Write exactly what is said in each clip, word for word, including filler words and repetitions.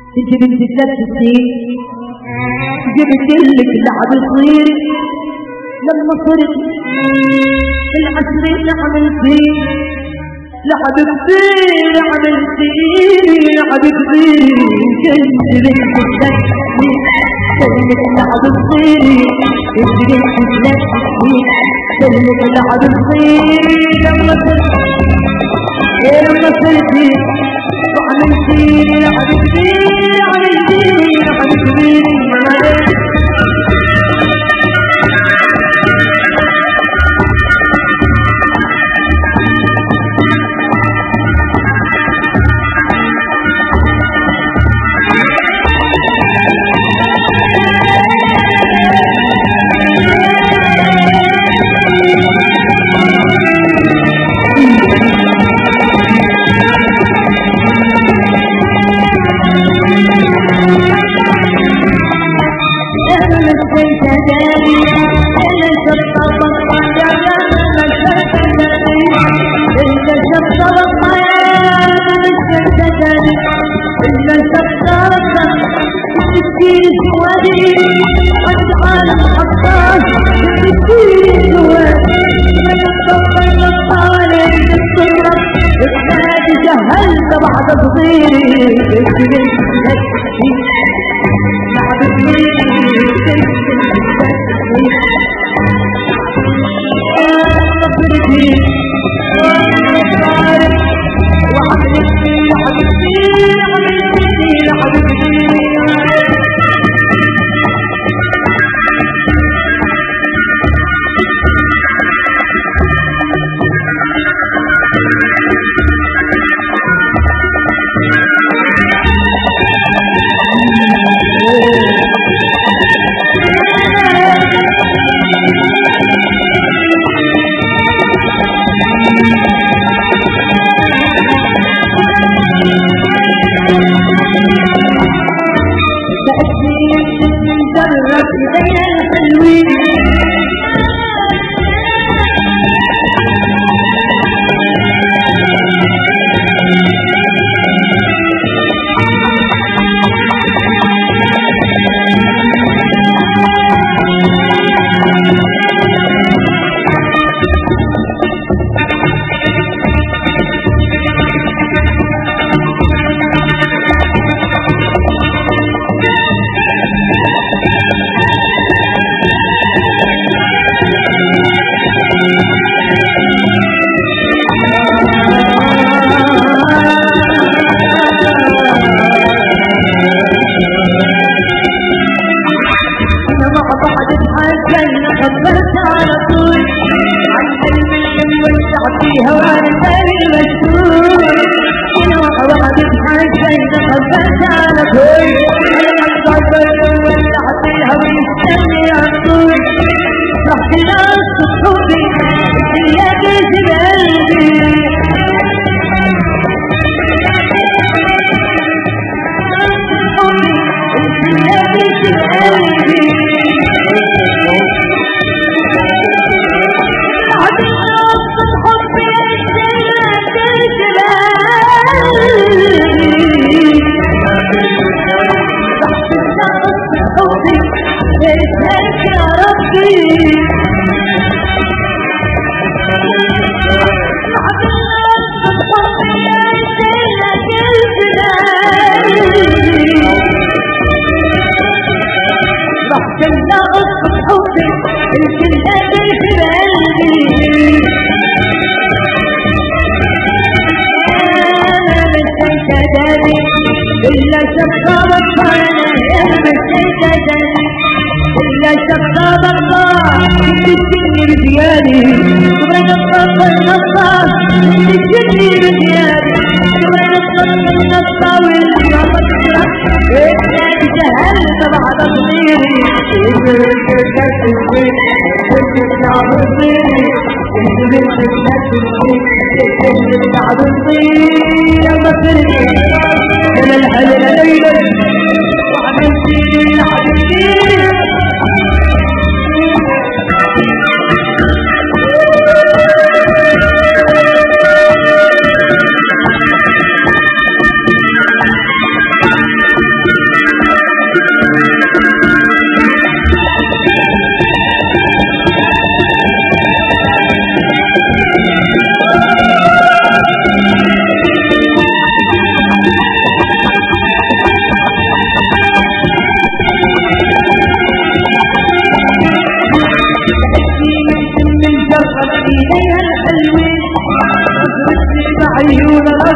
انت بنت ثلاث سنين جبت لك لعب صغير لما صرت العشرين عملتي لعب كبير عملتي لعب كبير كنت بنت ثلاث سنين جبت لعب صغير كنت بنت ثلاث سنين جبت لعب صغير لما صرت لما صرتي وعملتي لعب كبير عملتي لعب كبير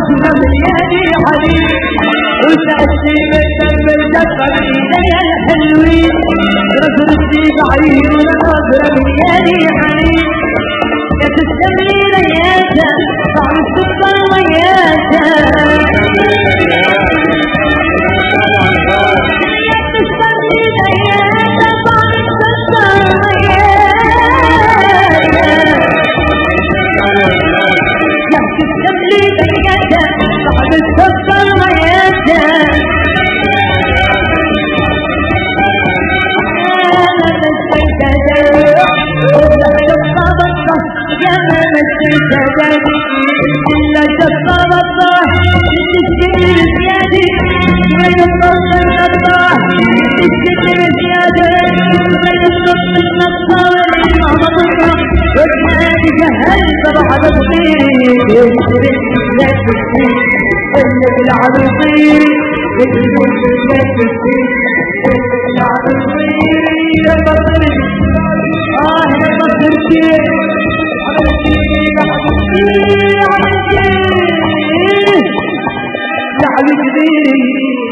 واحنا ملياني حنين وسألتي بالدم الدفة بإيديا الحلوين رجلتي بعيد ونظرة ملياني حنين يا تسلمي لياتا طعم السكر وياتا يا تسلمي لياتا طعم السكر وياتا يا تسلمي لياتا طعم السكر وياتا أنا نسيت دلوع ولا الصبطة يا ما نسيت دلوع إلا جبر الله تسكتي بزيادة ما ينطق النطاح تسكتي بزيادة ما ينطق النطاح ماما بطرة وكاني جهلت بعد الطير يشتري لا تسكتي اللي بلعب الطير يشتري لا تسكتي اللي بلعب الطير يا بطري آه يا بطرتي عملتي عملتي لعب كبير